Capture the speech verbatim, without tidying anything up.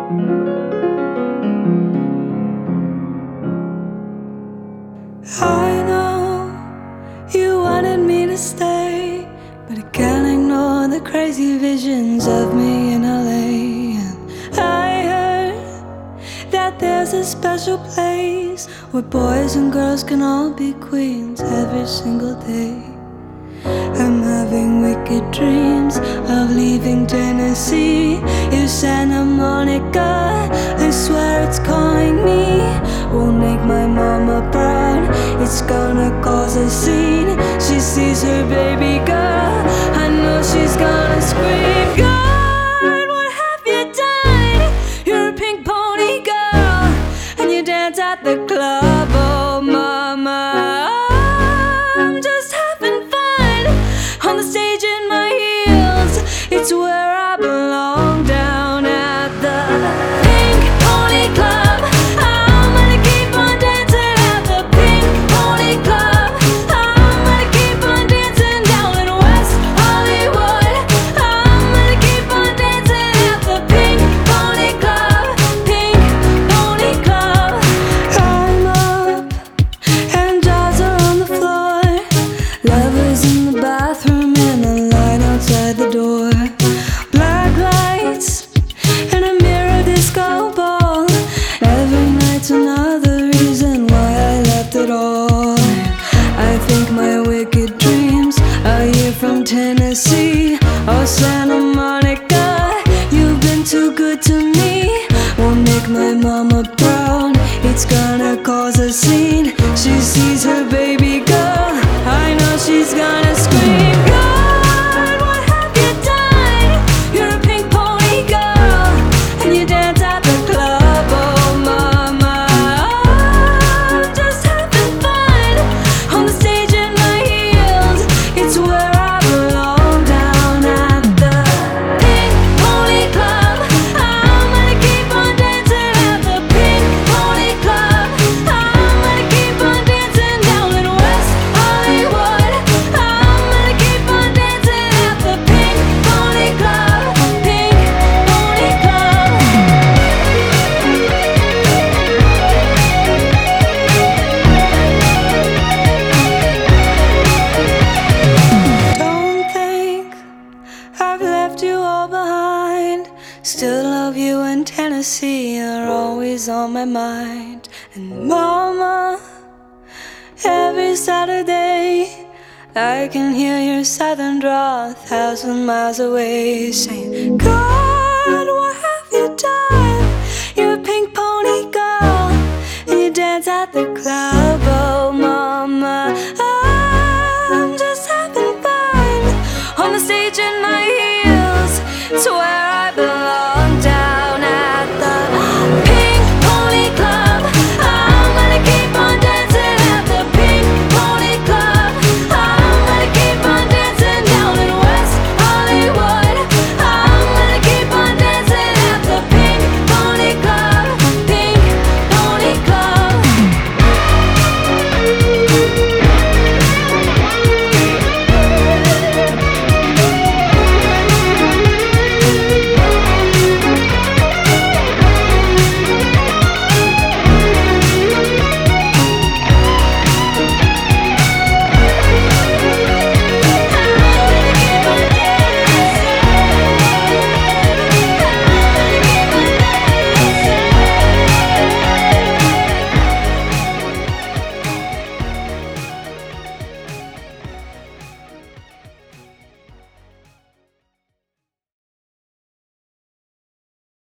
I know you wanted me to stay, but I can't ignore the crazy visions of me in L A. And I heard that there's a special place where boys and girls can all be queens every single day. I'm having wicked dreams of leaving Tennessee. If Santa Monica, I swear it's calling me. Won't make my mama proud, it's gonna cause a scene. She sees her baby girl, I know she's gonna scream. God, what have you done? You're a pink pony girl, and you dance at the club. Oh mama, I'm just having fun on the stage in my heels. It's where I belong, down at the Pink Pony Club. I'm gonna keep on dancing at the Pink Pony Club. I'm gonna keep on dancing down in West Hollywood. I'm gonna keep on dancing at the Pink Pony Club. Pink Pony Club. I'm up and jaws are on the floor. Lovers in the bathroom and the light outside the door. Black lights and a mirror disco ball. Every night's another reason why I left it all. I think my wicked dreams are here from Tennessee. Oh Santa Monica, you've been too good to me. Won't make my mama proud, it's gonna cause a scene. She sees her baby girl, I know she's gonna scream. God, what have you done? You're a pink pony girl, and you dance at the club. Oh mama, I'm just having fun on the stage in my heels. It's where I belong, down at the Pink Pony Club. I'm gonna keep on dancing at the Pink Pony Club. I'm gonna keep on dancing down in West Hollywood. I'm gonna keep on dancing at the Pink Pony Club. Pink Pony Club. Don't think I've left you all behind. Still love you, and Tennessee are always on my mind. And mama, every Saturday I can hear your southern drawl a thousand miles away, saying, God, what have you done? You're a pink pony girl, and you dance at the club. Oh mama, I'm just having fun on the stage in my heels. It's where